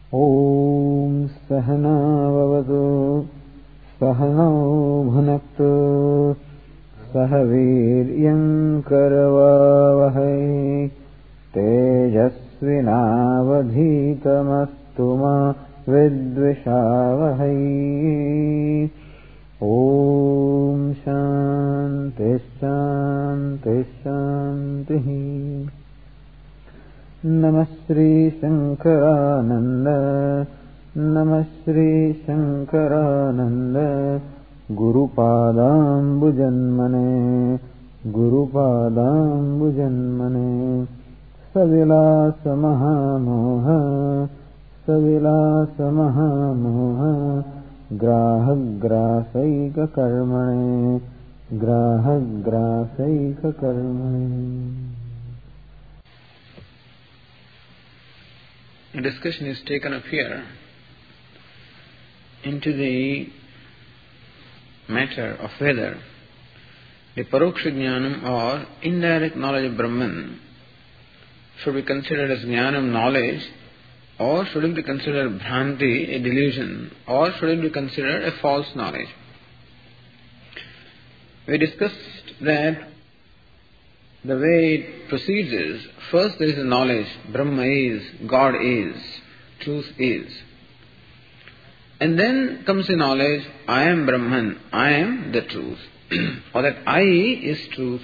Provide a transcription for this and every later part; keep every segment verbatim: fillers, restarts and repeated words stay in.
ॐ सहनाववतु सहनौ भुनक्तु सह वीर्यं करवावहै तेजस्विनावधीतमस्तु मा विद्विषावहै। ॐ शान्ति शान्ति शान्तिः। नमः श्री शंकरानंद नमः Shri Shankaranand गुरुपादाम्बुजन्मने गुरुपादाम्बुजन्मने सविलास महामोह सविलास महामोह ग्राहग्रासैक कर्मणे ग्राहग्रासैक कर्मणे। A discussion is taken up here into the matter of whether the Paroksha Jnanam or indirect knowledge of Brahman should be considered as Jnanam knowledge, or should it be considered Bhranti, a delusion, or should it be considered a false knowledge. We discussed that the way it proceeds is, first there is a knowledge, Brahma is, God is, truth is. And then comes the knowledge, I am Brahman, I am the truth, or that I is truth.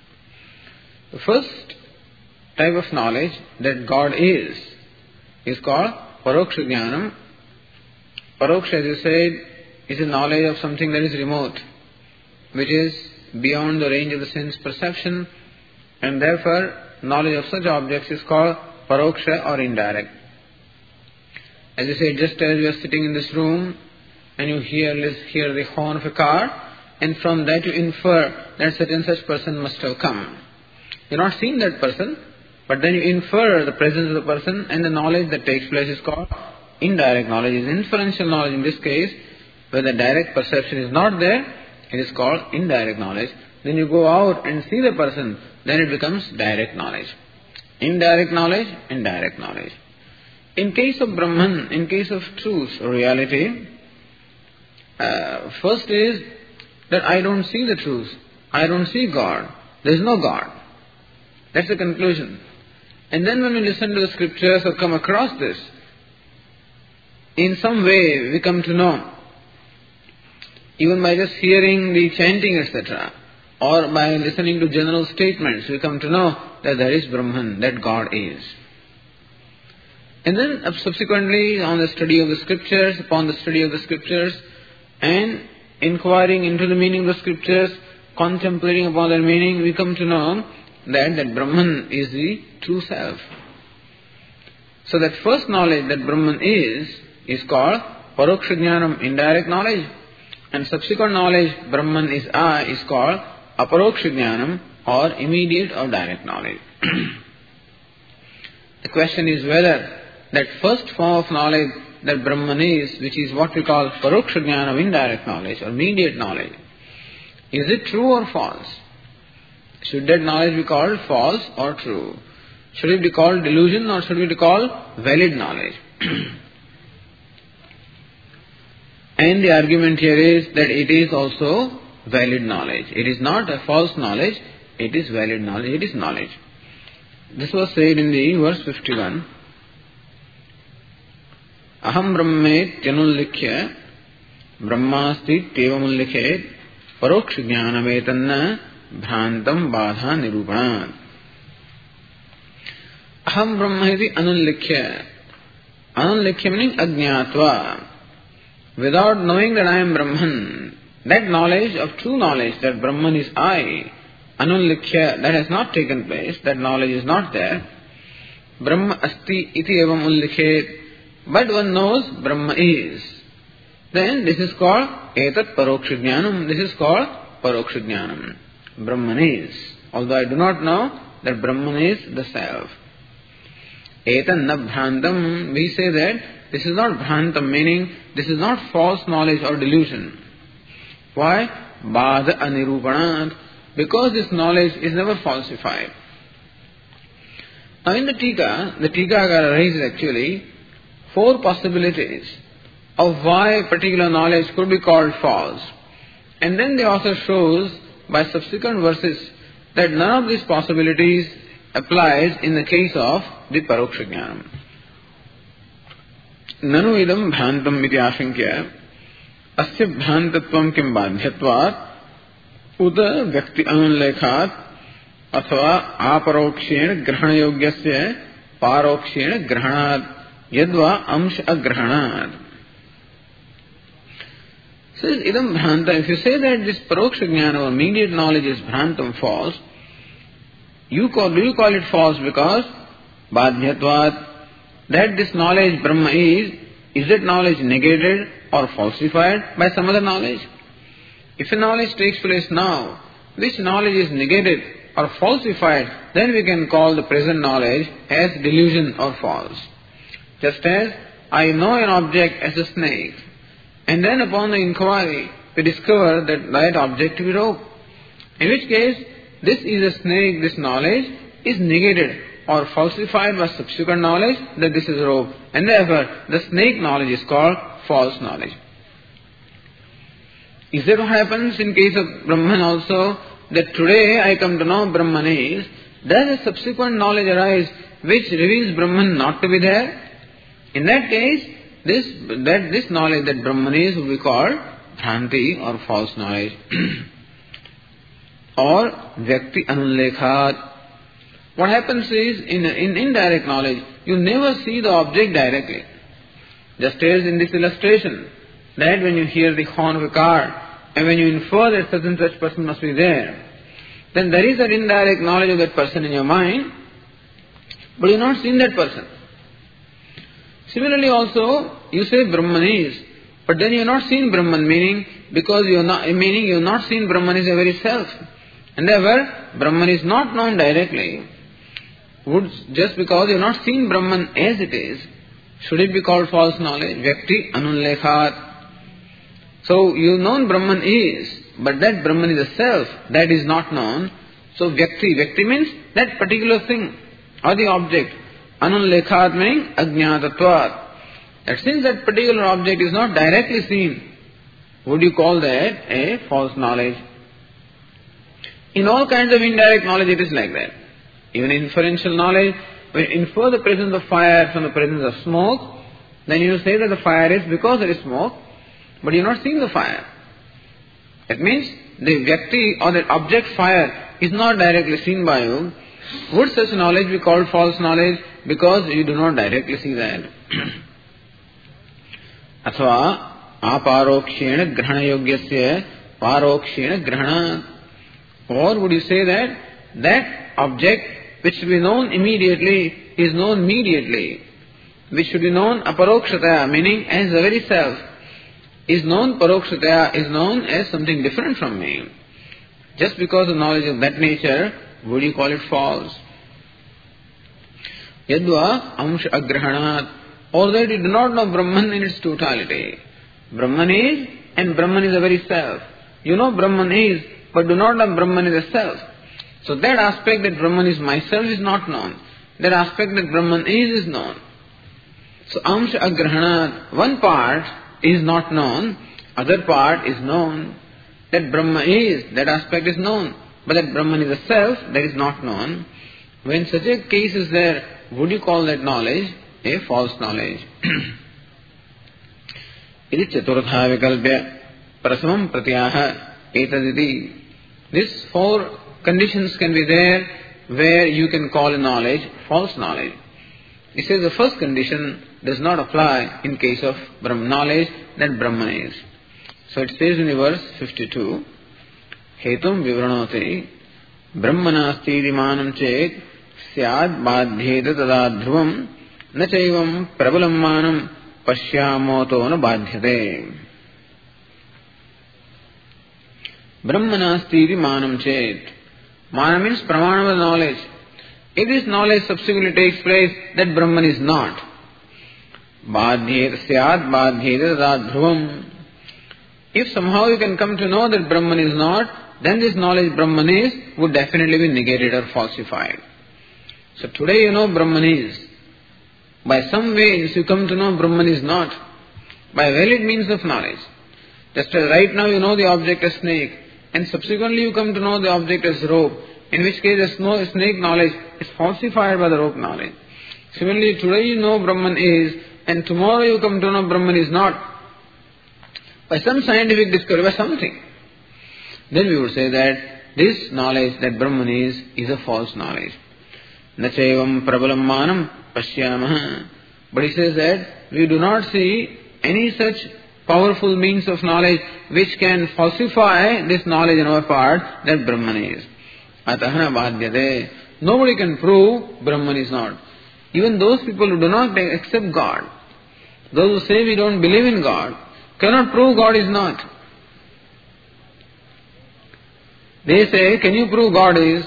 The first type of knowledge, that God is, is called Paroksha Jnanam. Paroksha, as you said, is a knowledge of something that is remote, which is beyond the range of the sense perception, and therefore knowledge of such objects is called Paroksha or indirect. As you say, just as you are sitting in this room and you hear, hear the horn of a car, and from that you infer that such and such person must have come. You are not seeing that person, but then you infer the presence of the person, and the knowledge that takes place is called indirect knowledge. It is inferential knowledge in this case, where the direct perception is not there, it is called indirect knowledge. Then you go out and see the person, then it becomes direct knowledge. Indirect knowledge and direct knowledge. In case of Brahman, in case of truth or reality, uh, first is that I don't see the truth. I don't see God. There is no God. That's the conclusion. And then when we listen to the scriptures or come across this, in some way we come to know, even by just hearing the chanting, et cetera, or by listening to general statements, we come to know that there is Brahman, that God is. And then subsequently, on the study of the scriptures, upon the study of the scriptures, and inquiring into the meaning of the scriptures, contemplating upon their meaning, we come to know that that Brahman is the true self. So that first knowledge that Brahman is, is called Paroksha Jnanam, indirect knowledge. And subsequent knowledge, Brahman is I, is called Aparoksha Jnanam, or immediate or direct knowledge. The question is whether that first form of knowledge that Brahman is, which is what we call Paroksha Jnanam, indirect knowledge or immediate knowledge, is it true or false? Should that knowledge be called false or true? Should it be called delusion or should it be called valid knowledge? And the argument here is that it is also valid knowledge. It is not a false knowledge, it is valid knowledge, it is knowledge. This was said in the verse fifty-one. Aham brahmet yanullikhya brahmasti tevamullikhet paroksha jnanametanna bhrantam badha nirupanat. Aham brahmeti anullikhya. Anullikhya meaning ajñātva. Without knowing that I am Brahman, that knowledge of true knowledge that Brahman is I, anullikhya, that has not taken place, that knowledge is not there. Brahma asti iti evam ullikhet, but one knows Brahma is. Then this is called etat paroksha jnanam, this is called paroksha jnanam. Brahman is, although I do not know that Brahman is the self. Etan na bhrantam, we say that this is not bhrantam, meaning this is not false knowledge or delusion. Why? Badha anirupanat, because this knowledge is never falsified. Now in the Tika, the Tikakara raises actually four possibilities of why particular knowledge could be called false. And then the author shows by subsequent verses that none of these possibilities applies in the case of the Paroksha Jnanam. Nanu idam bhantam iti ashankya asya bhantatvam kim badhyatvat uta vyakti anulekhat athva aparokshena grahana yogyasya parokshena grahanat yadva amsh agrahanat. Says idam bhanta, if you say that this paroksha jnana or immediate knowledge is bhantam, false, you call, do you call it false because badhyatvat, that this knowledge Brahma is, is that knowledge negated or falsified by some other knowledge? If a knowledge takes place now, which knowledge is negated or falsified, then we can call the present knowledge as delusion or false. Just as I know an object as a snake, and then upon the inquiry we discover that that object to be rope. In which case, this is a snake, this knowledge is negated or falsified by subsequent knowledge that this is rope, and therefore the snake knowledge is called false knowledge. Is that what happens in case of Brahman also, that today I come to know Brahman is, does a subsequent knowledge arise which reveals Brahman not to be there? In that case, this that this knowledge that Brahman is will be called Bhranti or false knowledge. Or Vyakti Anulekhat. What happens is, in, in indirect knowledge, you never see the object directly. Just as in this illustration, that when you hear the horn of a car, and when you infer that such and such person must be there, then there is an indirect knowledge of that person in your mind, but you have not seen that person. Similarly also, you say Brahman is, but then you have not seen Brahman, meaning because you have not, meaning you have not seen Brahman is a very self, and therefore Brahman is not known directly. Would just because you have not seen Brahman as it is, should it be called false knowledge? Vyakti Anulekhat. So you know Brahman is, but that Brahman is a self, that is not known. So Vyakti, Vyakti means that particular thing or the object. Anulekhat meaning Ajñātatvat. That since that particular object is not directly seen, would you call that a false knowledge? In all kinds of indirect knowledge it is like that. Even inferential knowledge, when you infer the presence of fire from the presence of smoke, then you say that the fire is because there is smoke, but you are not seeing the fire. That means the Vyakti or the object fire is not directly seen by you. Would such knowledge be called false knowledge because you do not directly see that? Athva aparokshena grahana yogyasya parokshena grahana. Or would you say that that object which should be known immediately is known mediately, which should be known aparokshataya, meaning as the very self, is known parokshataya, is known as something different from me. Just because of knowledge of that nature, would you call it false? Yadva amsha agrahanat, or that you do not know Brahman in its totality. Brahman is, and Brahman is the very self. You know Brahman is, but do not know Brahman is a self. So that aspect that Brahman is myself is not known. That aspect that Brahman is is known. So amsha agrahanat, one part is not known, other part is known. That Brahma is, that aspect is known. But that Brahman is a self, that is not known. When such a case is there, would you call that knowledge a false knowledge? Iti chaturtha vikalpya prasamam pratyaha etaditi. These four conditions can be there where you can call a knowledge false knowledge. He says the first condition does not apply in case of Brahman knowledge that Brahman is. So it says in the verse fifty-two, Hetum vivranoti brahmanasti dimanam chet syad badhyeta tada dhruvam na chaivam prabalam manam pashyamoto na badhyate. Brahmanasti dimanam chet. Mana means pramanava knowledge. If this knowledge subsequently takes place, that Brahman is not. Badhyeta syad badhyeta tada dhruvam. If somehow you can come to know that Brahman is not, then this knowledge Brahman is would definitely be negated or falsified. So today you know Brahman is. By some means you come to know Brahman is not. By valid means of knowledge. Just as right now you know the object as snake, and subsequently you come to know the object as rope, in which case the snake knowledge is falsified by the rope knowledge. Similarly, today you know Brahman is, and tomorrow you come to know Brahman is not. By some scientific discovery, by something. Then we would say that this knowledge that Brahman is, is a false knowledge. Nachevam prabalam manam pashyamaha. But he says that we do not see any such powerful means of knowledge which can falsify this knowledge on our part that Brahman is. Atahana bhadyate. Nobody can prove Brahman is not. Even those people who do not accept God, those who say we don't believe in God, cannot prove God is not. They say, can you prove God is?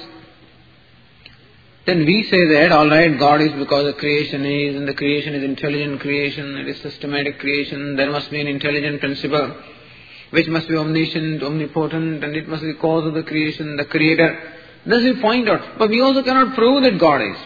Then we say that, alright, God is because the creation is, and the creation is intelligent creation, it is systematic creation, there must be an intelligent principle, which must be omniscient, omnipotent, and it must be the cause of the creation, the creator. Thus we point out. But we also cannot prove that God is.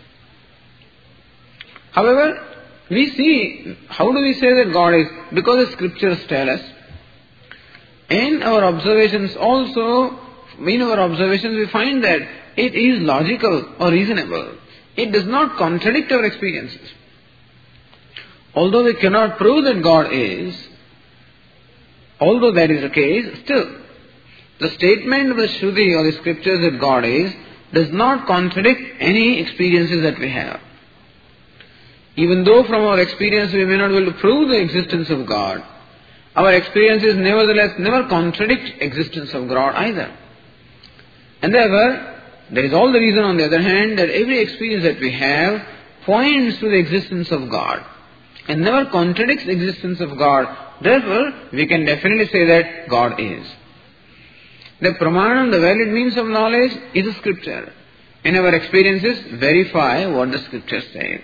However, we see, how do we say that God is? Because the scriptures tell us, and our observations also, in our observations we find that it is logical or reasonable. It does not contradict our experiences. Although we cannot prove that God is, although that is the case, still, the statement of the Shruti or the scriptures that God is does not contradict any experiences that we have. Even though from our experience we may not be able to prove the existence of God, our experiences nevertheless never contradict existence of God either. And therefore, there is all the reason on the other hand that every experience that we have points to the existence of God and never contradicts the existence of God. Therefore, we can definitely say that God is. The pramanam, the valid means of knowledge, is a scripture. And our experiences verify what the scriptures say.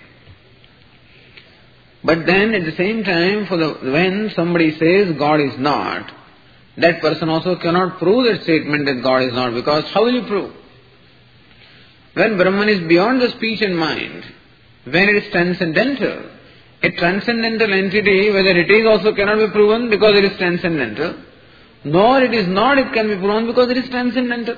But then at the same time, for the, when somebody says God is not, that person also cannot prove that statement that God is not, because how will you prove? When Brahman is beyond the speech and mind, when it is transcendental, a transcendental entity, whether it is also cannot be proven because it is transcendental, nor it is not, it can be proven because it is transcendental.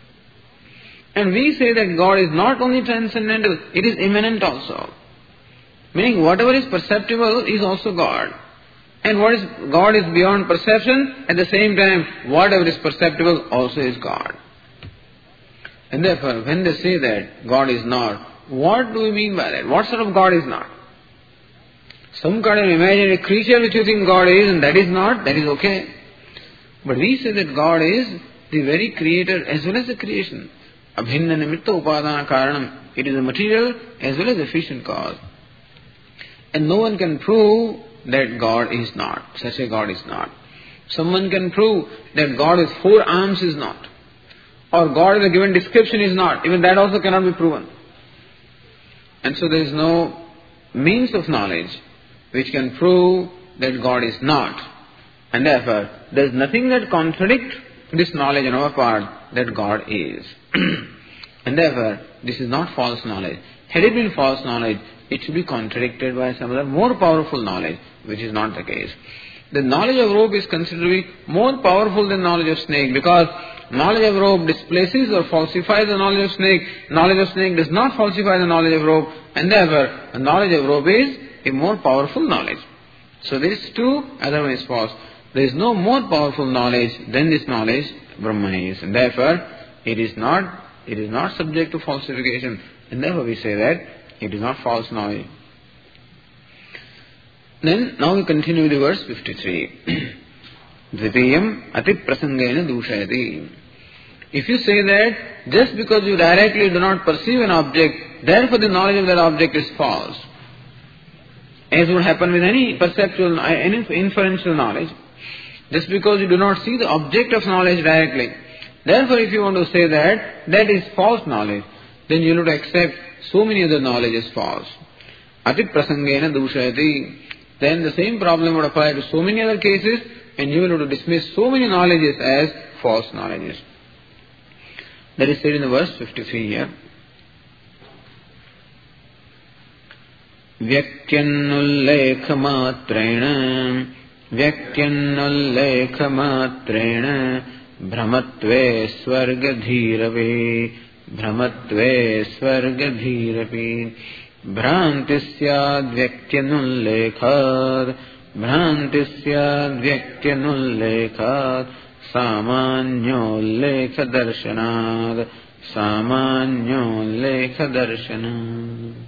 And we say that God is not only transcendental, it is immanent also. Meaning whatever is perceptible is also God. And what is God is beyond perception, at the same time whatever is perceptible also is God. And therefore when they say that God is not, what do we mean by that? What sort of God is not? Some kind of imaginary creature which you think God is and that is not, that is okay. But we say that God is the very creator as well as the creation. Abhinna nimitta upadana karanam. It is a material as well as efficient cause. And no one can prove that God is not. Such a God is not. Someone can prove that God with four arms is not. Or God in a given description is not. Even that also cannot be proven. And so there is no means of knowledge which can prove that God is not. And therefore, there is nothing that contradicts this knowledge on our part that God is. And therefore, this is not false knowledge. Had it been false knowledge, it should be contradicted by some other more powerful knowledge, which is not the case. The knowledge of rope is considered to be more powerful than knowledge of snake, because knowledge of rope displaces or falsifies the knowledge of snake. Knowledge of snake does not falsify the knowledge of rope, and therefore the knowledge of rope is a more powerful knowledge. So this is true, other one is false. There is no more powerful knowledge than this knowledge Brahman is, and therefore it is not it is not subject to falsification, and therefore we say that it is not false knowledge. Then now we continue with the verse fifty-three. Dvitiyam ati prasangena dushayati. If you say that just because you directly do not perceive an object, therefore the knowledge of that object is false, as would happen with any perceptual, any inferential knowledge, just because you do not see the object of knowledge directly, therefore if you want to say that that is false knowledge, then you have to accept so many other knowledge as false. Ati prasangena dushayati. Then the same problem would apply to so many other cases, and you will have to dismiss so many knowledges as false knowledges. That is said in the verse fifty-three here. व्यक्त्यन्नुल्लेखमात्रेण व्यक्त्यन्नुल्लेखमात्रेण भ्रमत्वे स्वर्गधीरवे भ्रमत्वे स्वर्गधीरवे भ्रांति स्याद्व्यक्त्यनुल्लेखात् भ्रांति स्याद्व्यक्त्यनुल्लेखात् सामान्योल्लेखदर्शनात् सामान्योल्लेखदर्शनात्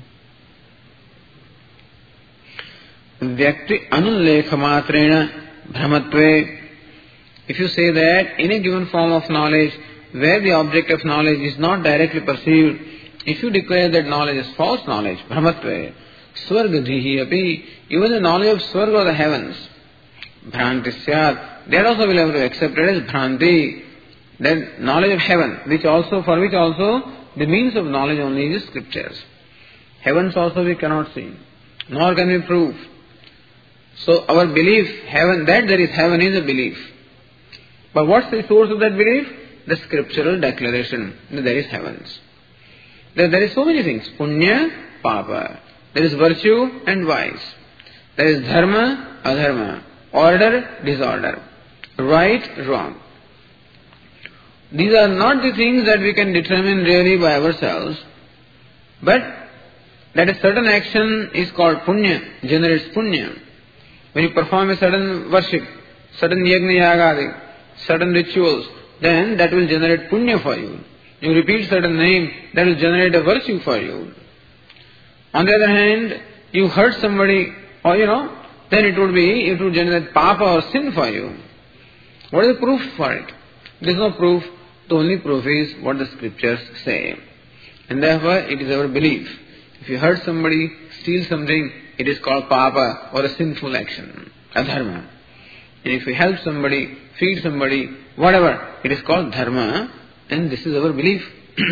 व्यक्ति अनुल्लेख matreena brahmatve. If you say that in a given form of knowledge where the object of knowledge is not directly perceived, if you declare that knowledge is false knowledge, brahmatve, swargadhihi api, even the knowledge of swarga or the heavens, bhranti syat, that also will have to be accepted as bhranti. Then knowledge of heaven, which also, for which also the means of knowledge only is scriptures. Heavens also we cannot see, nor can we prove. So our belief, heaven, that there is heaven is a belief. But what's the source of that belief? The scriptural declaration that there is heavens. There, there is so many things. Punya, papa. There is virtue and vice. There is dharma, adharma. Order, disorder. Right, wrong. These are not the things that we can determine really by ourselves. But that a certain action is called punya, generates punya. When you perform a certain worship, certain yajna yagadi, certain rituals, then that will generate punya for you. You repeat certain name, that will generate a virtue for you. On the other hand, you hurt somebody, or you know, then it would be, it would generate papa or sin for you. What is the proof for it? There is no proof. The only proof is what the scriptures say. And therefore, it is our belief. If you hurt somebody, steal something, it is called papa or a sinful action, adharma. And if we help somebody, feed somebody, whatever, it is called dharma, and this is our belief.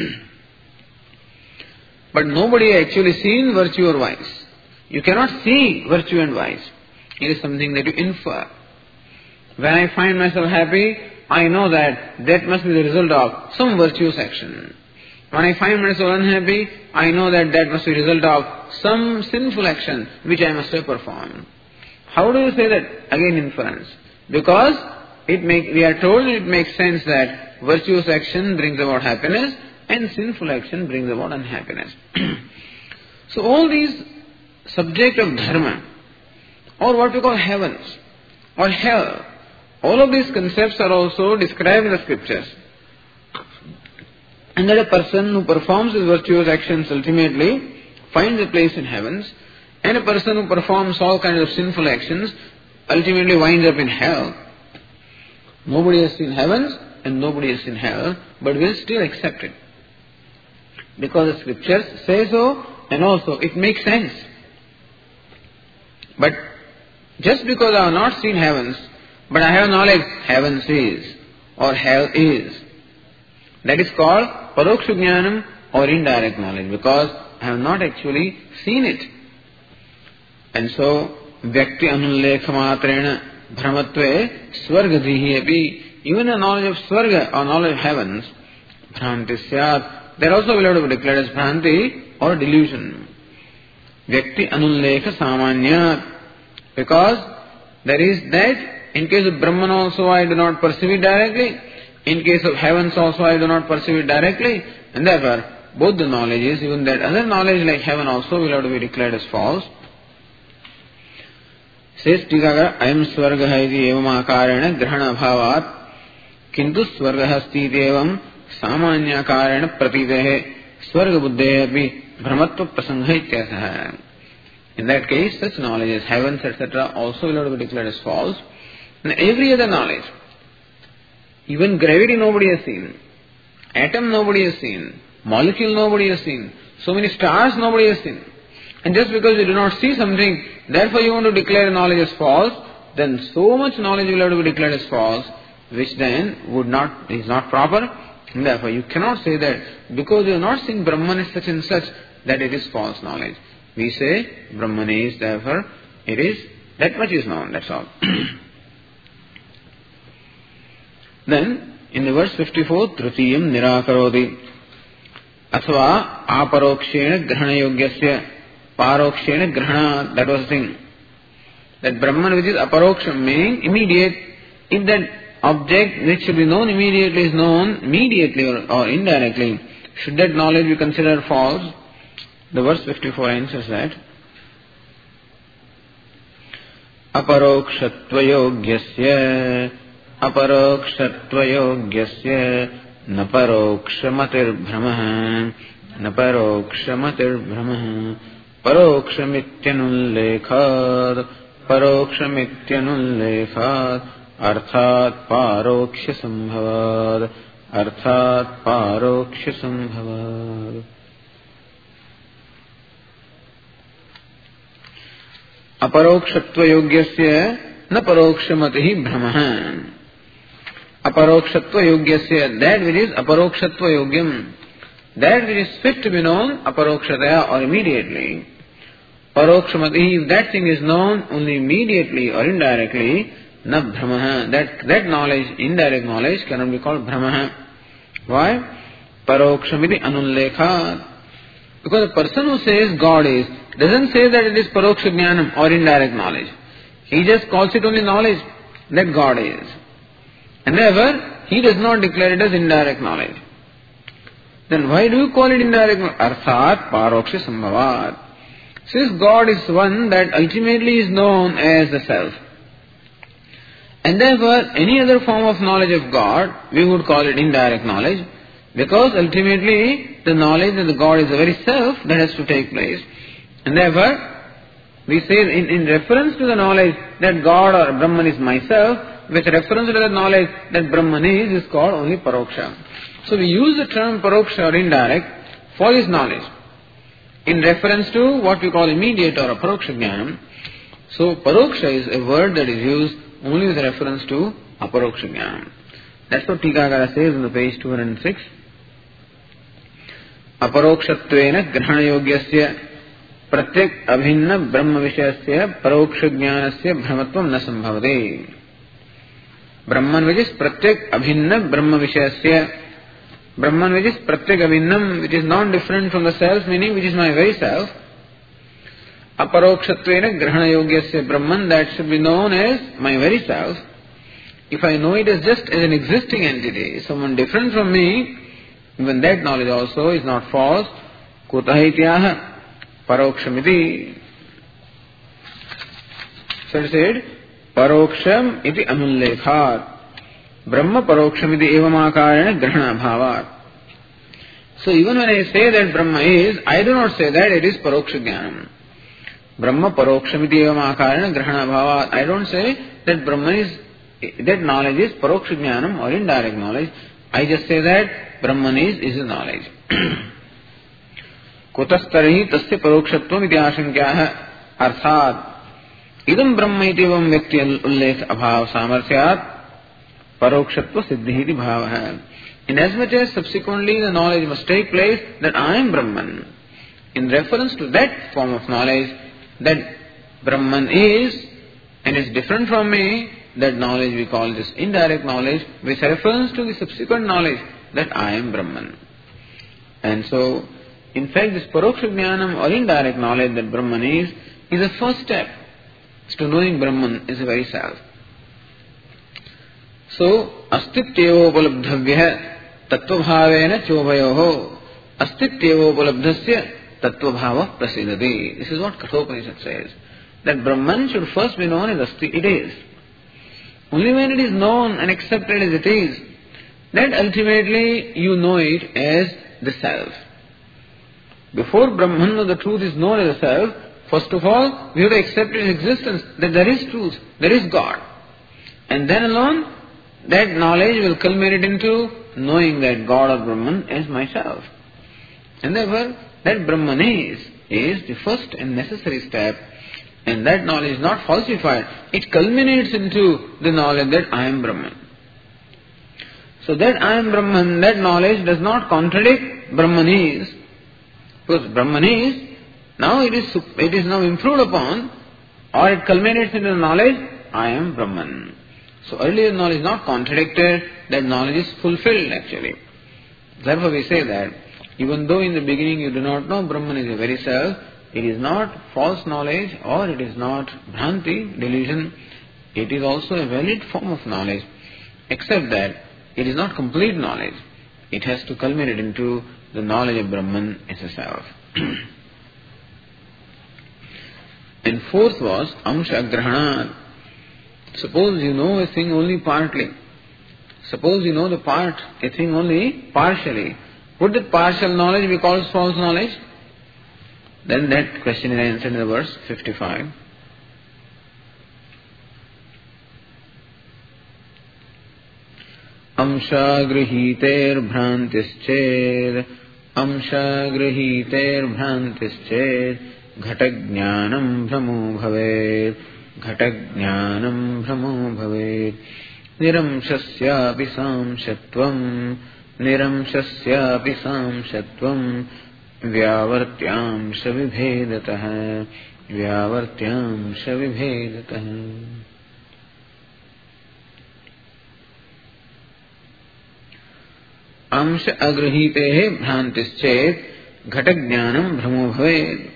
But nobody actually seen virtue or vice. You cannot see virtue and vice. It is something that you infer. When I find myself happy, I know that that must be the result of some virtuous action. When I find myself unhappy, I know that that must be the result of some sinful action which I must have performed. How do you say that? Again, inference. Because it make, we are told it makes sense that virtuous action brings about happiness and sinful action brings about unhappiness. So all these subject of dharma, or what we call heavens, or hell, all of these concepts are also described in the scriptures. And that a person who performs his virtuous actions ultimately finds a place in heavens, and a person who performs all kinds of sinful actions ultimately winds up in hell. Nobody has seen heavens and nobody has seen hell, but will still accept it. Because the scriptures say so, and also it makes sense. But just because I have not seen heavens, but I have knowledge, heavens is, or hell is. That is called paroksha jnanam or indirect knowledge, because I have not actually seen it. And so, vyakti anullekha matrena brahmatve swargadhihi api, even a knowledge of swarga or knowledge of heavens, bhranti syat, that also will have to be declared as bhranti or delusion. Vyakti anullekha samanyat, because there is that, in case of Brahman also I do not perceive it directly, in case of heavens also I do not perceive it directly, and therefore both the knowledges, even that other knowledge like heaven also will have to be declared as false. Says Tikakara, ayam swargaha iti evam akarena grahana bhavat kintu swargaha asti iti evam samanya akarena pratitehe swarga buddhehe api brahmatva prasangha ityasaha. In that case, such knowledge as heavens, et cetera also will have to be declared as false. And every other knowledge, even gravity nobody has seen, atom nobody has seen, molecule nobody has seen, so many stars nobody has seen. And just because you do not see something, therefore you want to declare knowledge as false, then so much knowledge will have to be declared as false, which then would not, is not proper. And therefore you cannot say that because you have not seen Brahman as such and such, that it is false knowledge. We say Brahman is, therefore it is, that much is known, that's all. Then, in the verse fifty-four, Tritiyam Nirakaroti Athva Aparokshena Grahana Yogyasya Parokshena grahana, that was the thing. That Brahman which is aparoksha, meaning immediate. If that object which should be known immediately is known immediately or, or indirectly, should that knowledge be considered false? The verse fifty-four answers that. Aparokshatvayogyasya aparokshatvayogyasya na parokshamatir brahmah na parokshamatir brahmah parokshamityannulekhat parokshamityannulekhat arthat paroksha sambhavad arthat paroksha sambhavad. Aparokshatva yogyasya na parokshmatihi brahmah. Aparokshatva yogyasya, that which is aparokshatva yogyam, that which is fit to be known aparokshataya or immediately. Parokshmatihi, if that thing is known only immediately or indirectly, na brahmah, that, that knowledge, indirect knowledge cannot be called brahmah. Why? Parokshamiti anullekhat. Because the person who says God is, doesn't say that it is paroksha jnanam or indirect knowledge. He just calls it only knowledge that God is. And therefore, he does not declare it as indirect knowledge. Then why do you call it indirect knowledge? Arthat paroksha sambhavat. Since God is one that ultimately is known as the self. And therefore, any other form of knowledge of God, we would call it indirect knowledge. Because ultimately, the knowledge that the God is the very self that has to take place. And therefore, we say in, in reference to the knowledge that God or Brahman is myself, with reference to the knowledge that Brahman is, is called only paroksha. So we use the term paroksha or indirect for his knowledge. In reference to what we call immediate or aparoksha jnanam. So paroksha is a word that is used only with reference to aparoksha jnanam. That's what Tikakara says on the page two hundred six. Aparokshatvena grahana yogyasya pratyek abhinna brahma vishayasya paroksha jnanasya brahmatvam na sambhavate. Brahman which is pratyek abhinna brahma vishayasya. Brahman which is pratyek abhinnam, which is not different from the self, meaning which is my very self. Aparokshatvena grahana yogyasya Brahman, that should be known as my very self. If I know it as just as an existing entity, someone different from me, even that knowledge also is not false. Kutahityaha parokshamiti. So it said, paroksham iti anullekhat. Brahma parokshamiti evamakarana grahana bhavat. So even when I say that Brahma is, I do not say that it is paroksha jnanam. Brahma parokshamiti evamakarana grahana bhavat. I don't say that Brahman is, that knowledge is paroksha jnanam or indirect knowledge. I just say that Brahman is, is his knowledge. Kutastarhi tasya parokshatvam iti ashankyaha arthat idam brahma iti evam vyakti ullekh abhav samarthyat parokshatva siddhi iti bhavaha. Inasmuch as subsequently the knowledge must take place that I am Brahman. In reference to that form of knowledge that Brahman is and is different from me, that knowledge we call this indirect knowledge, which refers to the subsequent knowledge that I am Brahman. And so, in fact, this paroksha jnanam or indirect knowledge that Brahman is, is the first step to knowing Brahman is the very self. So, astityevoupalabdhavya tattvabhavena chobhayoho astityevoupalabdhasya tattvabhava prasidati. This is what Kathopanishad says. That Brahman should first be known as Asti, it is. Only when it is known and accepted as it is, that ultimately you know it as the self. Before Brahman or the truth is known as the self, first of all, we have to accept its existence, that there is truth, there is God. And then alone, that knowledge will culminate into knowing that God or Brahman is myself. And therefore, that Brahman is, is the first and necessary step. And that knowledge is not falsified. It culminates into the knowledge that I am Brahman. So that I am Brahman, that knowledge does not contradict Brahman is. Because Brahman is, now it is, it is now improved upon, or it culminates into the knowledge, I am Brahman. So earlier knowledge is not contradicted, that knowledge is fulfilled actually. Therefore we say that, even though in the beginning you do not know Brahman is your very self, It is not false knowledge or it is not bhranti, delusion. It is also a valid form of knowledge, except that it is not complete knowledge. It has to culminate into the knowledge of Brahman as a self. And fourth was amsha agrahana. Suppose you know a thing only partly. Suppose you know the part, a thing only partially. Would that partial knowledge be called false knowledge? Then that question is answered in the verse fifty-five. Amsha grihiter bhrantisched Amsha grihiter bhrantisched Ghatagyanam brahmo bhavet Ghatagyanam brahmo bhavet Niramshasyapi samshatvam Niramshasyapi samshatvam Vyavartyam shavibhedatah Vyavartyam shavibhedatah. Amsha agrahite bhrantischet Ghatagyanam brahmo bhavet.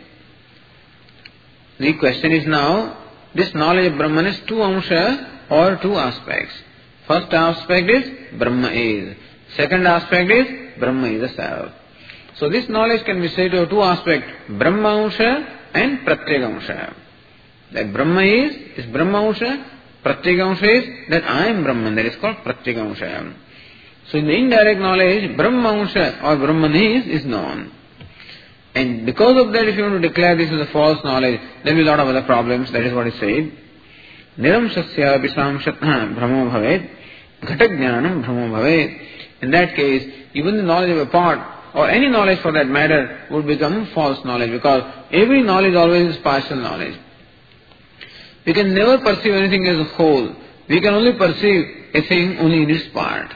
The question is now, this knowledge of Brahman is two amsha or two aspects. First aspect is Brahma is. Second aspect is Brahma is the self. So this knowledge can be said to have two aspects, Brahma amsha and Pratyeka amsha. That Brahma is, is Brahma amsha, Pratyeka amsha is that I am Brahman, that is called Pratyeka amsha. So in the indirect knowledge, Brahma amsha or Brahman is, is known. And because of that, if you want to declare this as a false knowledge, there will be a lot of other problems. That is what is said. Niramshasya visamshat brahmo bhavet ghatagyanam brahmo bhavet. In that case, even the knowledge of a part or any knowledge for that matter would become false knowledge, because every knowledge always is partial knowledge. We can never perceive anything as a whole. We can only perceive a thing only in its part.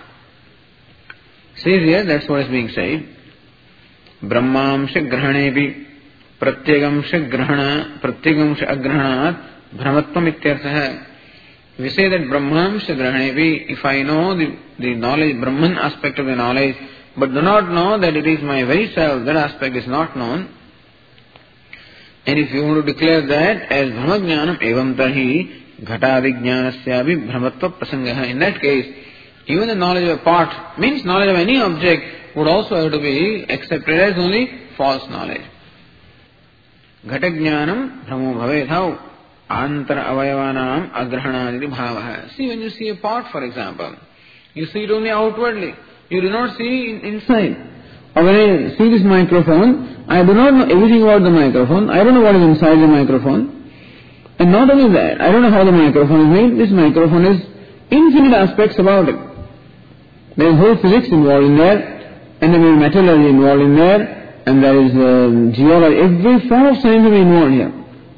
See here, that's what is being said. Brahmamsha grahanepi pratyegamsha grahana pratyegamsha agrahanat brahmatvam ityartha. We say that Brahmamsha grahanepi, if I know the, the knowledge, Brahman aspect of the knowledge, but do not know that it is my very self, that aspect is not known. And if you want to declare that as Brahmajnanam evam tahi ghatadijnanasyavi brahmatva prasangaha, in that case, even the knowledge of a part, means knowledge of any object, would also have to be accepted as only false knowledge. Ghatagyanam brahmo bhavet. How? Antara avayavanam agrahanaditi bhavaha. See, when you see a part, for example, you see it only outwardly. You do not see in, inside. Or when I see this microphone, I do not know everything about the microphone. I don't know what is inside the microphone. And not only that, I don't know how the microphone is made. This microphone is infinite aspects about it. There is whole physics involved in there. And there is metallurgy involved in there, and there is uh, geology, every form of science is involved here.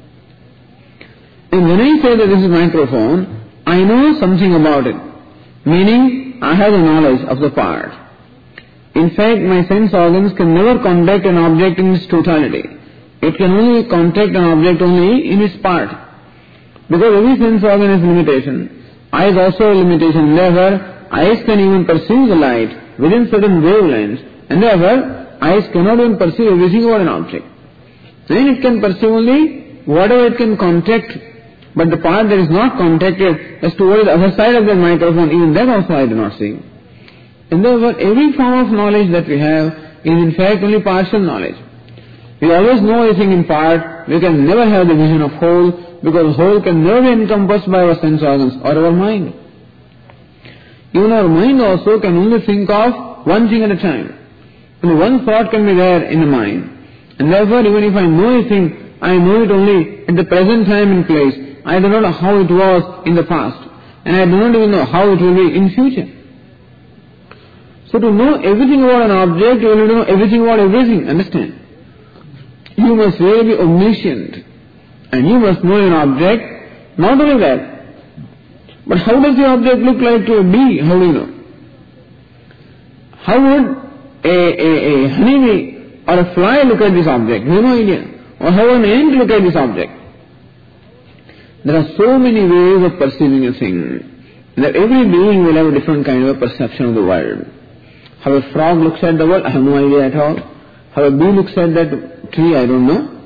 And when I say that this is microphone, I know something about it, meaning I have the knowledge of the part. In fact, my sense organs can never contact an object in its totality. It can only contact an object only in its part. Because every sense organ has limitation. Eyes also have limitation. Therefore, eyes can even perceive the light within certain wavelengths, and therefore eyes cannot even perceive everything about an object. Then it can perceive only whatever it can contact, but the part that is not contacted as to what is the other side of the microphone, even that also I do not see. And therefore every form of knowledge that we have is in fact only partial knowledge. We always know everything in part, we can never have the vision of whole, because whole can never be encompassed by our sense organs or our mind. Even our mind also can only think of one thing at a time. Only one thought can be there in the mind. And therefore, even if I know a thing, I know it only at the present time and place. I do not know how it was in the past. And I do not even know how it will be in future. So to know everything about an object, you will have to know everything about everything. Understand? You must really be omniscient. And you must know an object. Not only that, but how does the object look like to a bee? How do you know? How would a, a, a honeybee or a fly look at this object? We have no idea. Or how an ant look at this object? There are so many ways of perceiving a thing that every being will have a different kind of a perception of the world. How a frog looks at the world, I have no idea at all. How a bee looks at that tree, I don't know.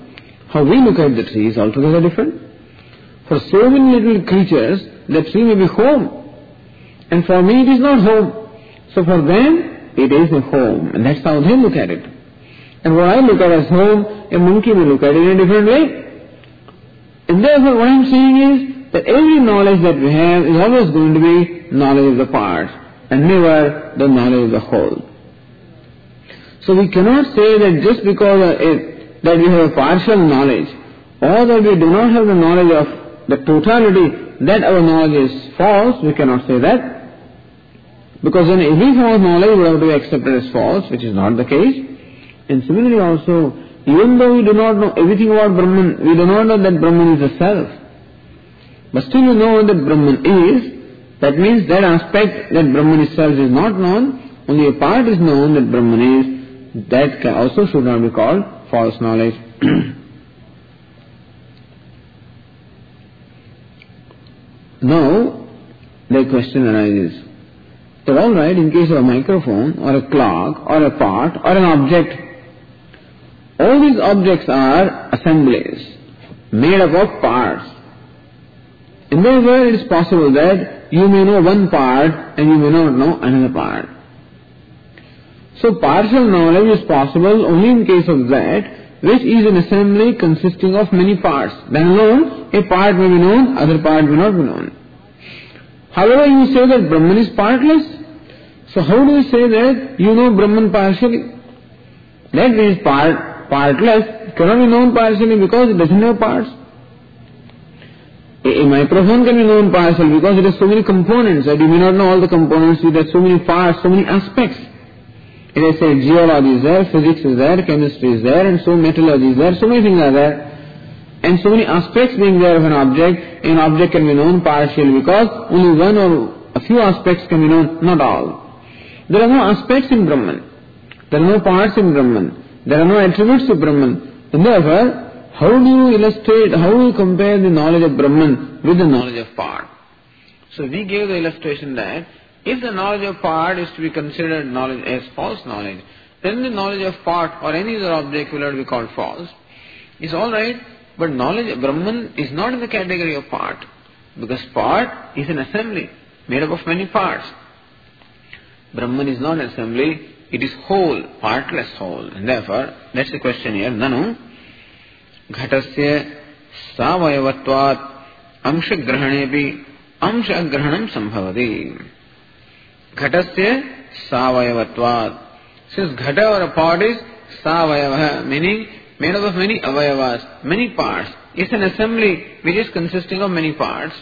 How we look at the tree is altogether different. For so many little creatures, the tree may be home. And for me it is not home. So for them, it is a home. And that's how they look at it. And what I look at as home, a monkey may look at it in a different way. And therefore what I am saying is that every knowledge that we have is always going to be knowledge of the parts and never the knowledge of the whole. So we cannot say that just because uh, it, that we have a partial knowledge or that we do not have the knowledge of the totality, that our knowledge is false. We cannot say that. Because then every form of knowledge would have to be accepted as false, which is not the case. And similarly also, even though we do not know everything about Brahman, we do not know that Brahman is the self. But still we know that Brahman is. That means that aspect that Brahman itself is not known, only a part is known that Brahman is. That can also should not be called false knowledge. Now, the question arises. So all right, in case of a microphone or a clock or a part or an object, all these objects are assemblies made up of parts. And therefore it is possible that you may know one part and you may not know another part. So partial knowledge is possible only in case of that which is an assembly consisting of many parts. Then alone a part may be known, other part may not be known. However, you say that Brahman is partless. So how do you say that you know Brahman partially? That means part, partless cannot be known partially because it doesn't have parts. A, a microphone can be known partially because it has so many components that you may not know all the components. It has so many parts, so many aspects. It has say geology is there, physics is there, chemistry is there, and so metallurgy is there, so many things are there. And so many aspects being there of an object, an object can be known partially because only one or a few aspects can be known, not all. There are no aspects in Brahman. There are no parts in Brahman. There are no attributes of Brahman. And therefore, how do you illustrate, how do you compare the knowledge of Brahman with the knowledge of part? So we gave the illustration that if the knowledge of part is to be considered knowledge as false knowledge, then the knowledge of part or any other object will have to be called false. It's alright, but knowledge of Brahman is not in the category of part, because part is an assembly made up of many parts. Brahman is not an assembly, it is whole, partless whole. And therefore, that's the question here. Nanu ghatasya savayavatvat amsha grahanepi amsha grahanam sambhavati. Ghatasya savayavatvat. Since ghata or a part is savayavaha, meaning made up of many avayavas, many parts. It's an assembly which is consisting of many parts.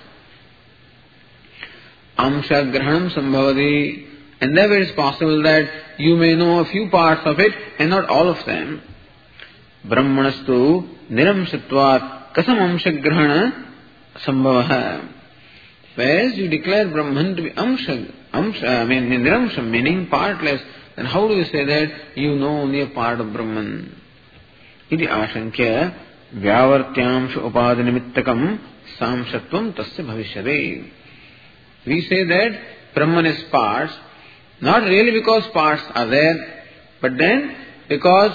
Amsha grahanam sambhavati. And therefore it is possible that you may know a few parts of it and not all of them. Brahmanastu niramshatvat kasam amsha grahana sambhavaha. Whereas you declare Brahman to be amsha, amsha, I mean niramsha, meaning partless, then how do you say that you know only a part of Brahman? Iti ashankya vyavartyamsha upadanimittakam samshatvam tasya bhavishyate. We say that Brahman is parts, not really because parts are there, but then because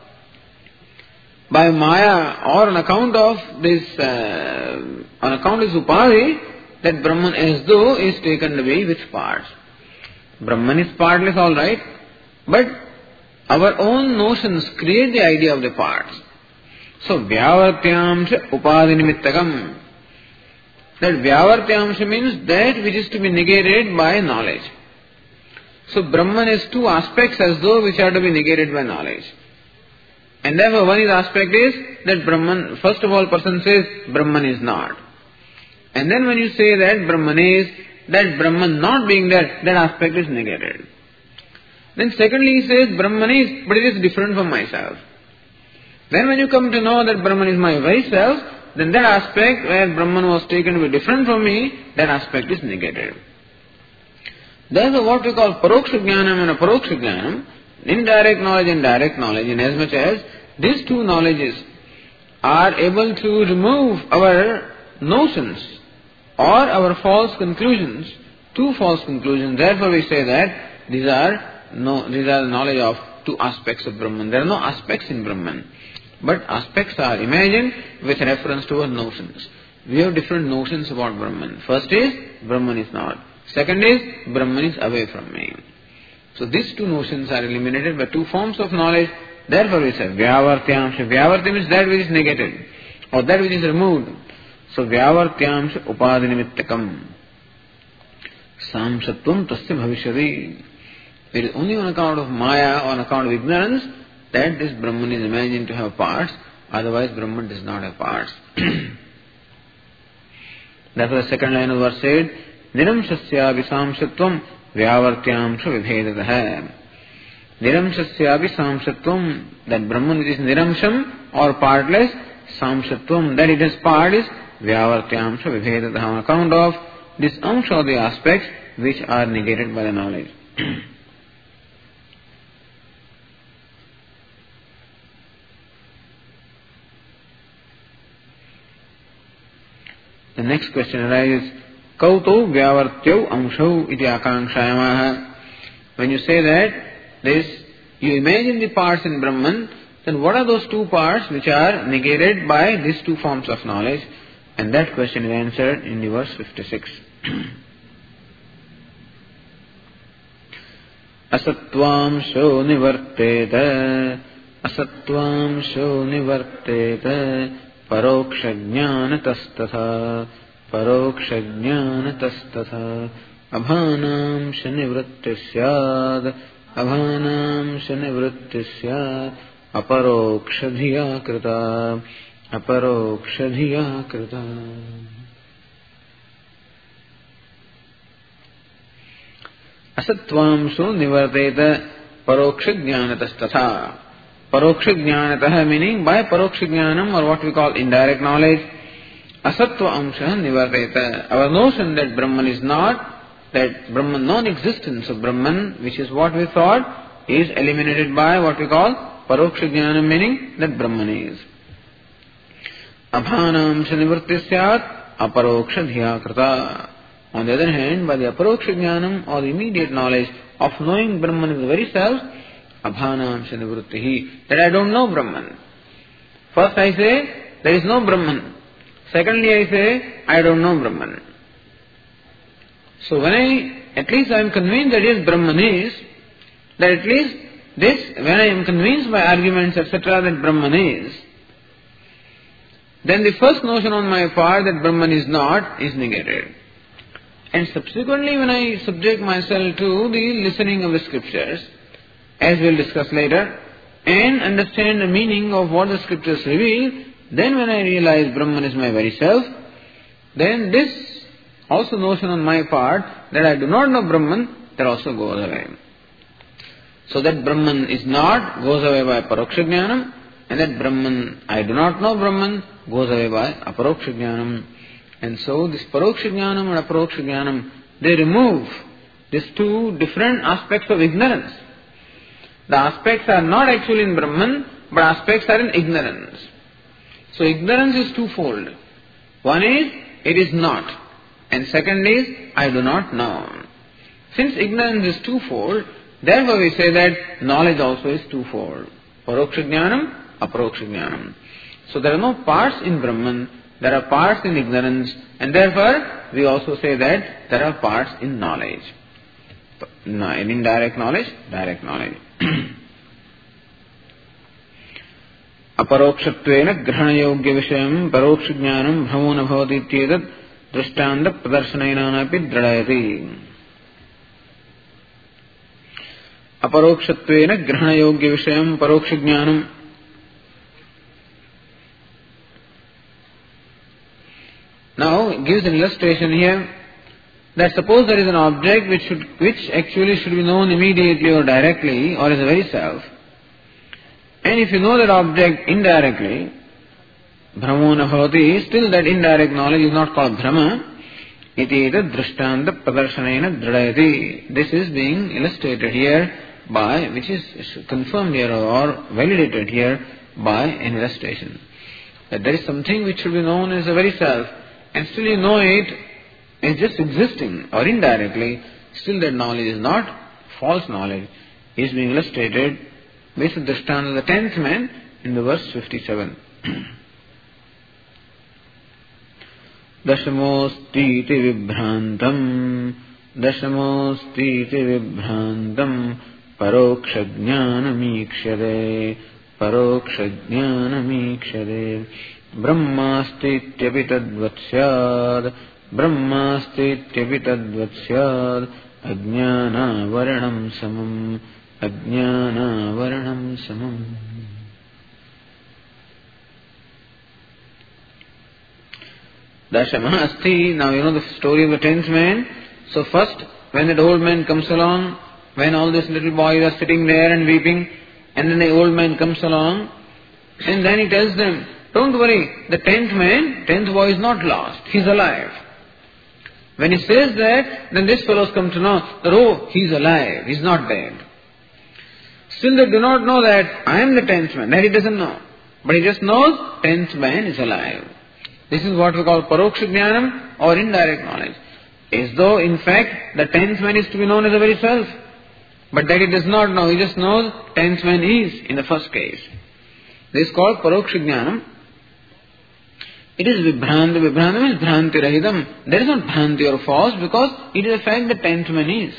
by Maya or on account of this, uh, on account of this upadhi, that Brahman as though is taken to be with parts. Brahman is partless, alright, but our own notions create the idea of the parts. So, Vyavartyamsha upadinimittakam. That Vyavartyamsha means that which is to be negated by knowledge. So, Brahman has two aspects as though which are to be negated by knowledge. And therefore, one is aspect is that Brahman, first of all, person says Brahman is not. And then when you say that Brahman is, that Brahman not being there, that aspect is negated. Then secondly he says Brahman is, but it is different from myself. Then when you come to know that Brahman is my very self, then that aspect where Brahman was taken to be different from me, that aspect is negated. Therefore what we call paroksha jnanam and aparoksha jnanam, indirect knowledge and direct knowledge, in as much as these two knowledges are able to remove our notions or our false conclusions, two false conclusions. Therefore we say that these are no, these are the knowledge of two aspects of Brahman. There are no aspects in Brahman. but aspects are imagined with reference to our notions. We have different notions about Brahman. First is, Brahman is not. Second is, Brahman is away from me. So these two notions are eliminated by two forms of knowledge. Therefore we say, Vyavartyamsha. Vyavartyam is that which is negated, or that which is removed. So Vyavartyamsha upadinimittakam. Samsatvam tasya bhavishyati. It is only on account of Maya, on account of ignorance, that this Brahman is imagined to have parts. Otherwise Brahman does not have parts. Therefore the second line of the verse said, Niramshasya visamshatvam vyavartyamsha vibhedatah. Niramshasya visamshatvam, that Brahman which is niramsham or partless, samshatvam, that it has part is vyavartyamsha vibhedatah, on account of this amsha or the aspects which are negated by the knowledge. The next question arises, Kauto vyavartyau amshau iti akankshayamaha. When you say that this, you imagine the parts in Brahman, then what are those two parts which are negated by these two forms of knowledge? And that question is answered in the verse fifty-six. Asattvamsho nivarteta, asattvamsho nivarteta, parokshajnanatastatha, parokshajnanatastatha, abhanam shanivrittisyad, abhanam shanivrittisyad, aparokshadhiya krita, aparokshadhiya krita. Asattvamsho nivarteta, parokshajnanatastatha. Paroksha jnanatah, meaning by paroksha jnanam, or what we call indirect knowledge, asatva amsha nivarteta. Our notion that Brahman is not, that Brahman, non-existence of Brahman, which is what we thought, is eliminated by what we call paroksha jnanam, meaning that Brahman is. Abhanam shanivartisyat aparoksha dhyakrata. On the other hand, by the aparoksha jnanam, or the immediate knowledge of knowing Brahman is the very self, abhanam shanivrittihi, that I don't know Brahman. First I say, there is no Brahman. Secondly I say, I don't know Brahman. So when I, at least I am convinced that yes, Brahman is, that at least this, when I am convinced by arguments, et cetera, that Brahman is, then the first notion on my part that Brahman is not is negated. And subsequently when I subject myself to the listening of the scriptures, as we will discuss later, and understand the meaning of what the scriptures reveal, then when I realize Brahman is my very self, then this also notion on my part that I do not know Brahman, that also goes away. So that Brahman is not goes away by paroksha jnanam, and that Brahman, I do not know Brahman, goes away by aparoksha jnanam. And so this paroksha jnanam and aparoksha jnanam, they remove these two different aspects of ignorance. The aspects are not actually in Brahman, but aspects are in ignorance. So ignorance is twofold. One is, it is not. And second is, I do not know. Since ignorance is twofold, therefore we say that knowledge also is twofold. Paroksha jnanam, aparoksha jnanam. So there are no parts in Brahman, there are parts in ignorance, and therefore we also say that there are parts in knowledge. In indirect knowledge, direct knowledge. Aparokshatvena grahana yogya vishayam paroksha jnanam bhramo na bhavati ityetat drishtanta pradarshanainanapi dradayati. Aparokshatvena grahana yogya vishayam paroksha jnanam. Now it gives an illustration here that suppose there is an object which should, which actually should be known immediately or directly or as a very self. And if you know that object indirectly, bhramo na bhavati, still that indirect knowledge is not called bhrama. Iti etat drishtanta pradarshanaina dradayati. This is being illustrated here by, which is confirmed here or validated here by an illustration. That there is something which should be known as a very self, and still you know it is just existing or indirectly, still that knowledge is not false knowledge, is being illustrated with the drishtanta of the tenth man, in the verse fifty-seven. Dashmostiti vibhrantam, Dashmostiti vibhrantam, Parokshajnanamikshade, Parokshajnanamikshade, Brahmastityapi tadvatsyad, Brahmastityapi tadvatsyad, Ajnana varanam samam, Ajnana varanam samam. Dashama asti. Now you know the story of the tenth man. So first, when that old man comes along, when all these little boys are sitting there and weeping, and then the old man comes along, and then he tells them, don't worry, the tenth man, tenth boy is not lost, he's alive. When he says that, then these fellows come to know that, oh, he's alive, he's not dead. Still they do not know that I am the tenth man, that he doesn't know. But he just knows tenth man is alive. This is what we call paroksha jnanam or indirect knowledge. As though in fact the tenth man is to be known as the very self. But that he does not know, he just knows tenth man is in the first case. This is called paroksha jnanam. It is vibhranta. Vibhranta means bhranti rahidam. There is not bhranti or false because it is a fact that tenth man is.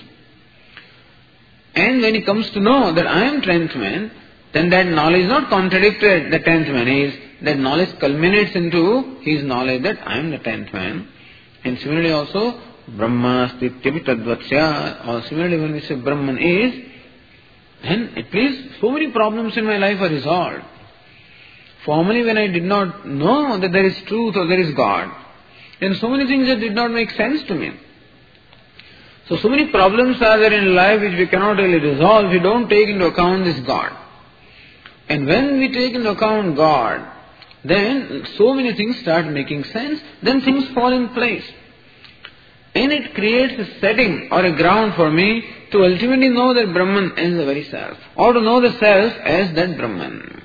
And when he comes to know that I am tenth man, then that knowledge is not contradicted that tenth man is. That knowledge culminates into his knowledge that I am the tenth man. And similarly also, Brahmastityapi tadvatsya, or similarly when we say Brahman is, then at least so many problems in my life are resolved. Formerly when I did not know that there is truth or there is God, then so many things that did not make sense to me. So, so many problems are there in life which we cannot really resolve if we don't take into account this God. And when we take into account God, then so many things start making sense, then things fall in place. And it creates a setting or a ground for me to ultimately know that Brahman is the very self, or to know the self as that Brahman.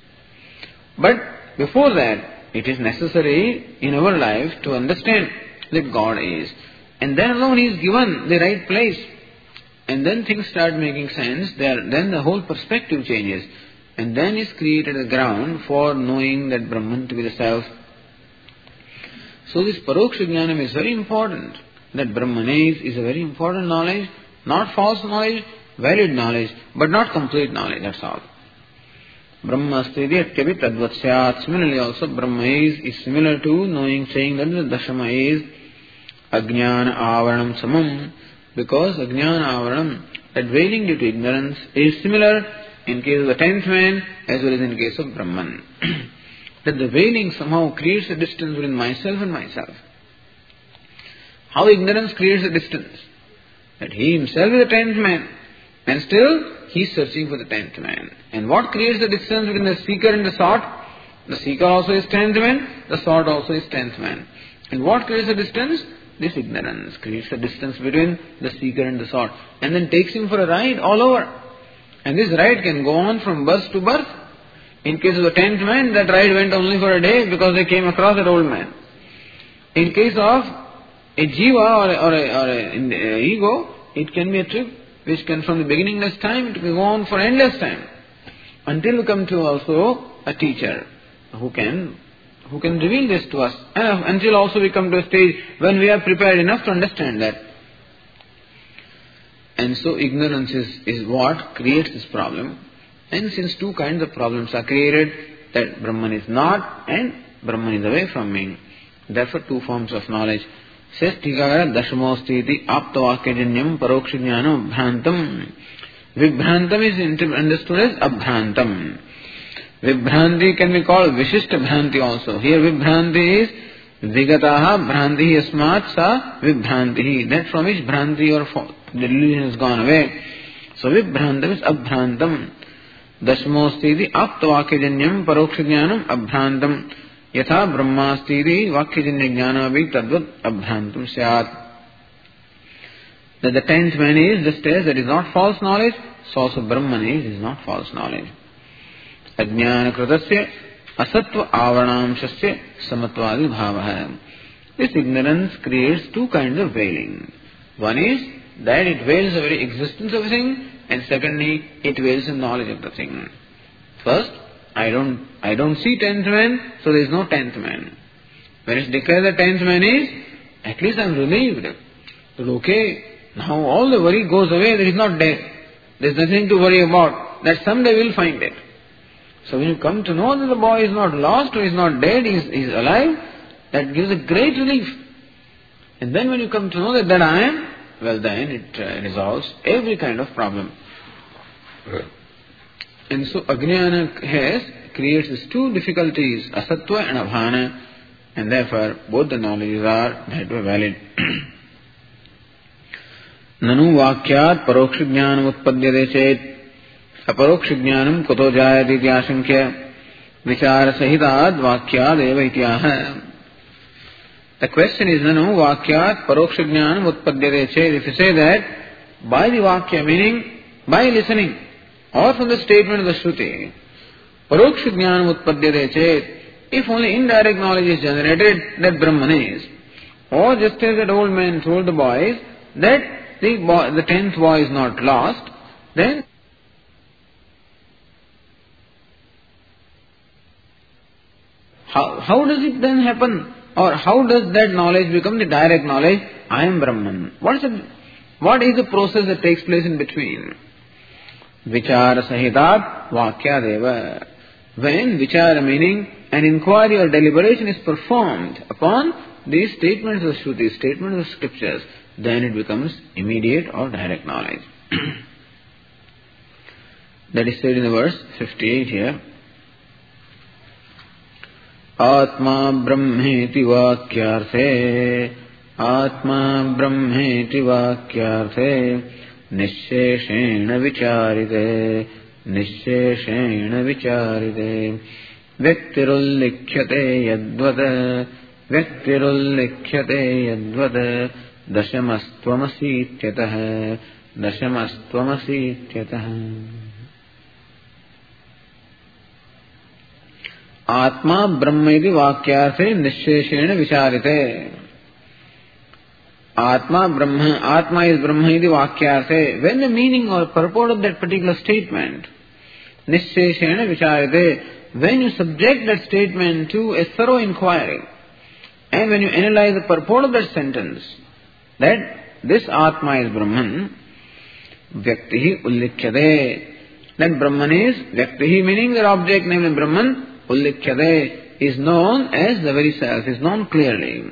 But before that, it is necessary in our life to understand that God is. And then alone He is given the right place. And then things start making sense, there, then the whole perspective changes. And then is created a ground for knowing that Brahman to be the self. So this paroksha jnanam is very important. That Brahman is, is a very important knowledge, not false knowledge, valid knowledge, but not complete knowledge, that's all. Brahma astidhyatyapi tadvatsyat. Similarly also Brahma is, is similar to knowing, saying that the dashama is ajnana avaranam samam, because ajnana avaranam, that veiling due to ignorance, is similar in case of the tenth man as well as in case of Brahman. That the veiling somehow creates a distance between myself and myself. How ignorance creates a distance? That he himself is the tenth man, and still he is searching for the tenth man. And what creates the distance between the seeker and the sought? The seeker also is tenth man, the sought also is tenth man. And what creates the distance? This ignorance creates the distance between the seeker and the sought, and then takes him for a ride all over. And this ride can go on from birth to birth. In case of the tenth man, that ride went only for a day because they came across that old man. In case of a jiva or a, or a, or a, in the, uh, ego, it can be a trip which can from the beginningless time, it can go on for endless time. Until we come to also a teacher who can who can reveal this to us. And until also we come to a stage when we are prepared enough to understand that. And so ignorance is, is what creates this problem. And since two kinds of problems are created, that Brahman is not and Brahman is away from me, therefore two forms of knowledge. Says Tikakara, Dashmostiti aptavakyajannyam parokshajnanam abhrantam. Vibhrantam is understood as abhrantam. Vibhranti can be called Vishishta Bhranti also. Here Vibhranti is Vigataha Bhranti Yasmat Sa Vibhranti. That from which Bhranti or the delusion has gone away. So Vibhrantam is Abhrantam. Dashmostiti aptavakyajannyam parokshajnanam abhrantam. Yatha brahmastiti vakyajanya jnanavi tadvat abhrantam syat. That the tenth man is just as that is not false knowledge, so also Brahman is, is not false knowledge. Ajnana kritasya asatva avaranamshasya samatvadi bhavaha. This ignorance creates two kinds of veiling. One is that it veils the very existence of a thing, and secondly, it veils the knowledge of the thing. First, I don't, I don't see tenth man, so there is no tenth man. When it's declared the tenth man is, at least I am relieved. But okay, now all the worry goes away, that he is not dead. There is nothing to worry about, that someday we will find it. So when you come to know that the boy is not lost or is not dead, he is, he is alive, that gives a great relief. And then when you come to know that, that I am, well then it uh, resolves every kind of problem. And so Ajnana has, creates these two difficulties, asattva and abhana, and therefore both the knowledges are that way valid. Nanu vakyat paroksha jnanam utpadyate chet aparoksha jnanam kuto jayati iti ashankya vichara sahitad vakyad eva ityaha. The question is, nanu vakyat paroksha jnanam utpadyate chet. If you say that by the vakya, meaning by listening or from the statement of the Shruti, paroksha jnanam utpadyate chet, if only indirect knowledge is generated that Brahman is, or just as that old man told the boys that the, boy, the tenth boy is not lost, then how, how does it then happen? Or how does that knowledge become the direct knowledge? I am Brahman. What is the, what is the process that takes place in between? Vichara sahitat vakya deva. When vichara, meaning an inquiry or deliberation, is performed upon these statements of Shruti, statements of scriptures, then it becomes immediate or direct knowledge. That is said in the verse fifty-eight here. Atma brahmeti vakyarthe Atma brahmeti vakyarthe Nisheshena vicharite Nisheshena vicharite Vyaktirullikhyate yadvada Vyaktirullikhyate yadvada Dashamastvamasītyatah Dashamastvamasītyatah. Atma brahmeti vakyarthe nisheshena vicharite. Atma Brahma, Atma is Brahma iti vakyarthe. When the meaning or purport of that particular statement, nisheshena vicharite, when you subject that statement to a thorough inquiry, and when you analyze the purport of that sentence, that this Atma is Brahman, Vyaktihi ullikhyate. That Brahman is Vyaktihi, meaning that object named Brahman, ullikhyate, is known as the very self, is known clearly.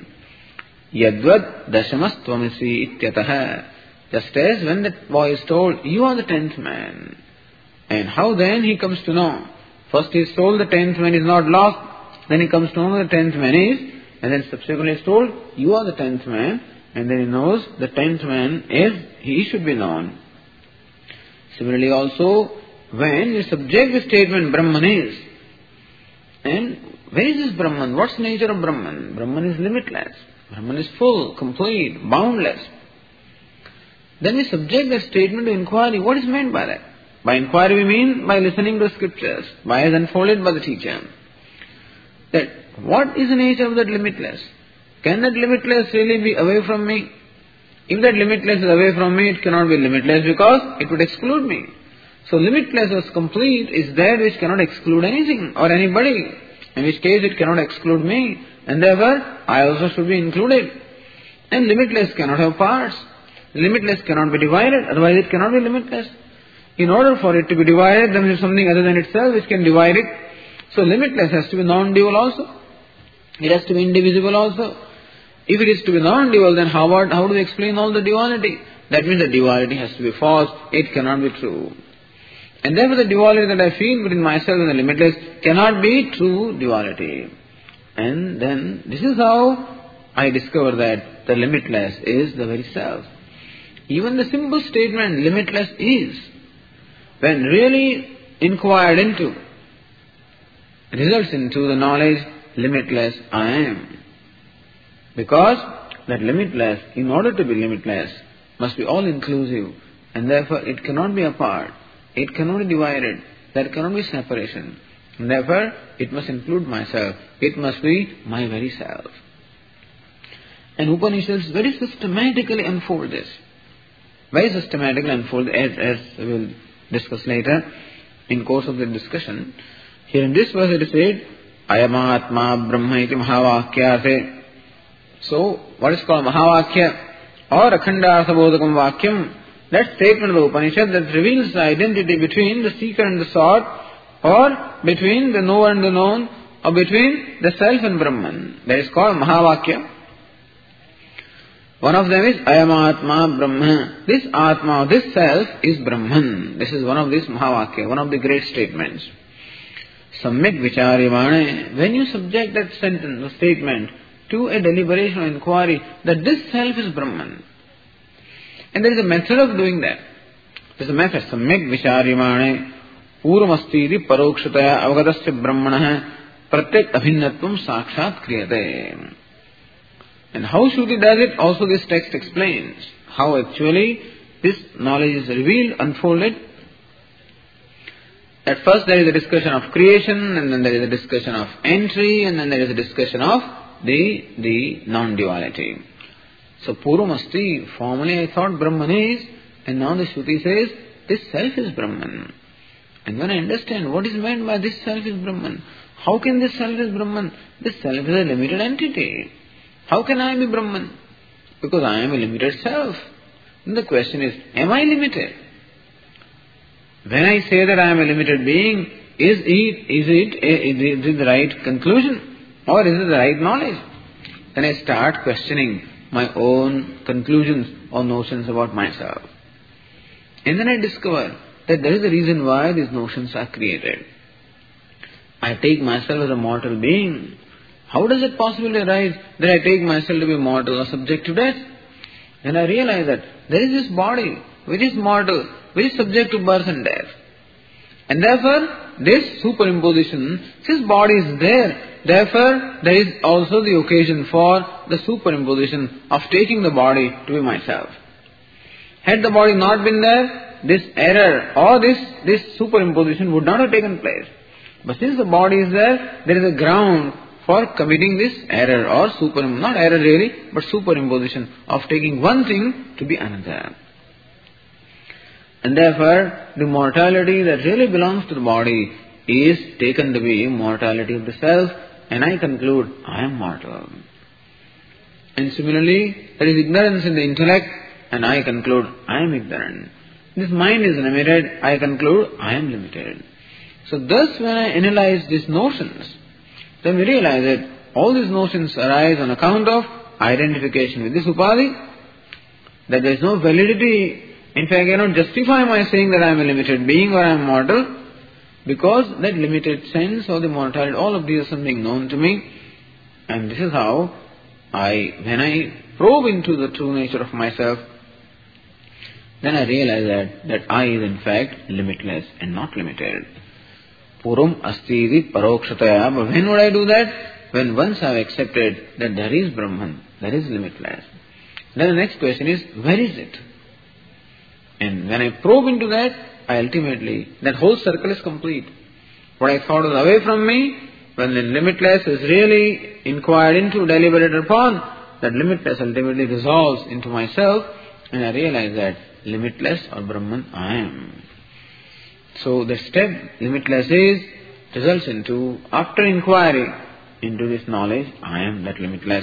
Yadvad dashamastvamasi ityatah. Just as when that boy is told, you are the tenth man. And how then he comes to know? First he is told the tenth man is not lost, then he comes to know the tenth man is, and then subsequently is told, you are the tenth man, and then he knows the tenth man is, he should be known. Similarly also, when you subject the statement Brahman is, and where is this Brahman? What's the nature of Brahman? Brahman is limitless. Brahman is full, complete, boundless. Then we subject that statement to inquiry. What is meant by that? By inquiry we mean by listening to scriptures, by as unfolded by the teacher. That what is the nature of that limitless? Can that limitless really be away from me? If that limitless is away from me, it cannot be limitless because it would exclude me. So limitless as complete is that which cannot exclude anything or anybody. In which case it cannot exclude me, and therefore I also should be included. And limitless cannot have parts. Limitless cannot be divided, otherwise it cannot be limitless. In order for it to be divided, there is something other than itself which can divide it. So limitless has to be non-dual also. It has to be indivisible also. If it is to be non-dual, then how, about, how do we explain all the duality? That means the duality has to be false. It cannot be true. And therefore the duality that I feel between myself and the limitless cannot be true duality. And then this is how I discover that the limitless is the very self. Even the simple statement limitless is, when really inquired into, results into the knowledge limitless I am. Because that limitless, in order to be limitless, must be all-inclusive, and therefore it cannot be apart, it cannot be divided, there cannot be separation. And therefore it must include myself, it must be my very self. And Upanishads very systematically unfold this. Very systematically unfold, as, as we will discuss later in course of the discussion. Here in this verse it is said, Ayamatma Brahma iti Mahavakyate. So, what is called Mahavakya or Akhanda Sabodhakam Vakyam, that statement of the Upanishad that reveals the identity between the seeker and the sought, or between the knower and the known, or between the self and Brahman. That is called Mahavakya. One of them is Ayamatma Brahma. This Atma, this self is Brahman. This is one of these Mahavakya, one of the great statements. Samyak Vicharyamane. When you subject that sentence or statement to a deliberation or inquiry that this self is Brahman. And there is a method of doing that. There is a method. Samyak Vicharyamane. Purvamastiri Parokshitaya Avagatasya Brahmanah Pratyek Abhinnatvam Sakshat Kriyate. And how Shruti does it? Also this text explains how actually this knowledge is revealed, unfolded. At first there is a discussion of creation, and then there is a discussion of entry, and then there is a discussion of the, the non-duality. So Purvamasti, formerly I thought Brahman is, and now the Shruti says this self is Brahman. And when I understand what is meant by this self is Brahman, how can this self is Brahman? This self is a limited entity. How can I be Brahman? Because I am a limited self. And the question is, am I limited? When I say that I am a limited being, is it, is it, a, is it the right conclusion? Or is it the right knowledge? Then I start questioning my own conclusions or notions about myself. And then I discover that there is a reason why these notions are created. I take myself as a mortal being. How does it possibly arise that I take myself to be mortal or subject to death? Then I realize that there is this body which is mortal, which is subject to birth and death. And therefore, this superimposition, since body is there, therefore there is also the occasion for the superimposition of taking the body to be myself. Had the body not been there, this error or this, this superimposition would not have taken place. But since the body is there, there is a ground for committing this error or super, not error really, but superimposition of taking one thing to be another. And therefore, the mortality that really belongs to the body is taken to be mortality of the self, and I conclude, I am mortal. And similarly, there is ignorance in the intellect, and I conclude, I am ignorant. This mind is limited, I conclude, I am limited. So thus when I analyze these notions, then we realize that all these notions arise on account of identification with this upadhi, that there is no validity. In fact, I cannot justify my saying that I am a limited being or I am mortal, because that limited sense of the mortality, all of these are something known to me, and this is how I, when I probe into the true nature of myself, then I realize that, that I is in fact limitless and not limited. Purum astidi parokshitaya. But when would I do that? When once I have accepted that there is Brahman, there is limitless. Then the next question is, where is it? And when I probe into that, I ultimately, that whole circle is complete. What I thought was away from me, when the limitless is really inquired into, deliberated upon, that limitless ultimately dissolves into myself, and I realize that limitless or Brahman I am. So the step limitless is, results into, after inquiry into this knowledge, I am that limitless.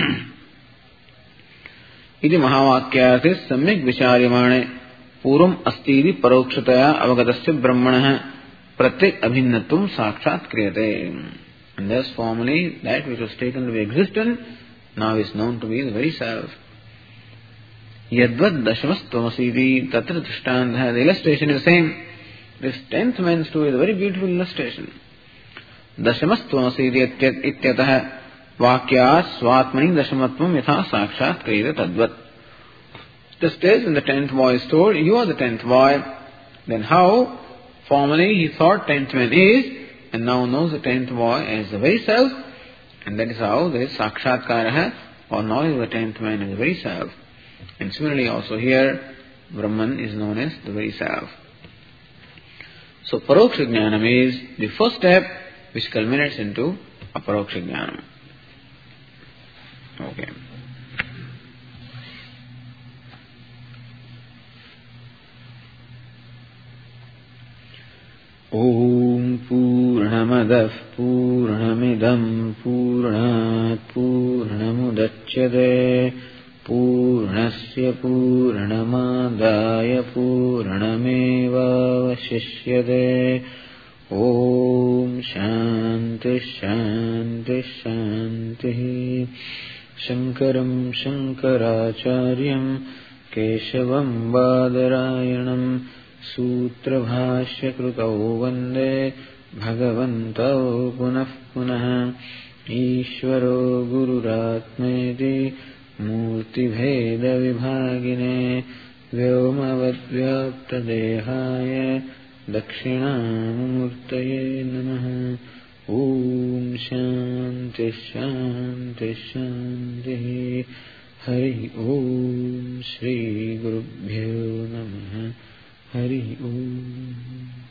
Iti Mahavakyate samyak vicharyamane puram astidi parokshitaya avagatasya brahmanah pratyek abhinnatvam sakshat kriyate. And thus formally that which was taken to be existent now is known to be the very self. Yadvad dashamastvamasivi tatra drishtantha. The illustration is the same. This tenth man's story is a very beautiful illustration. Dashamastvamasivi ityatah vakyas svatmani dashamatvam yatha sakshat kriyate tadvat. The stage when the tenth boy is told, you are the tenth boy, then how formerly he thought tenth man is, and now knows the tenth boy as the very self, and that is how there is sakshatkara, or knowledge of the tenth man as the very self. And similarly also here, Brahman is known as the very self. So Paroksha Jnanam is the first step which culminates into Aparoksha Jnanam. Okay. Om Purnamad पूर्णमदः पूर्णमिदं पूर्णात् पूर्णमुदच्यते पूर्णस्य पूर्णमादाय पूर्णमेवावशिष्यते। ॐ शान्ति शान्ति शान्तिः। शङ्करं शङ्कराचार्यं केशवं बादरायणं सूत्रभाष्यकृतौ वन्दे भगवन्तौ पुनः पुनः। ईश्वरो गुरुरात्मेति मूर्तिभेदविभागिने व्योमवद्व्याप्तदेहाय दक्षिणामूर्तये नमः। ॐ शान्ति शान्ति शान्तिः। हरि ॐ श्रीगुरुभ्यो नमः। हरि ओम्।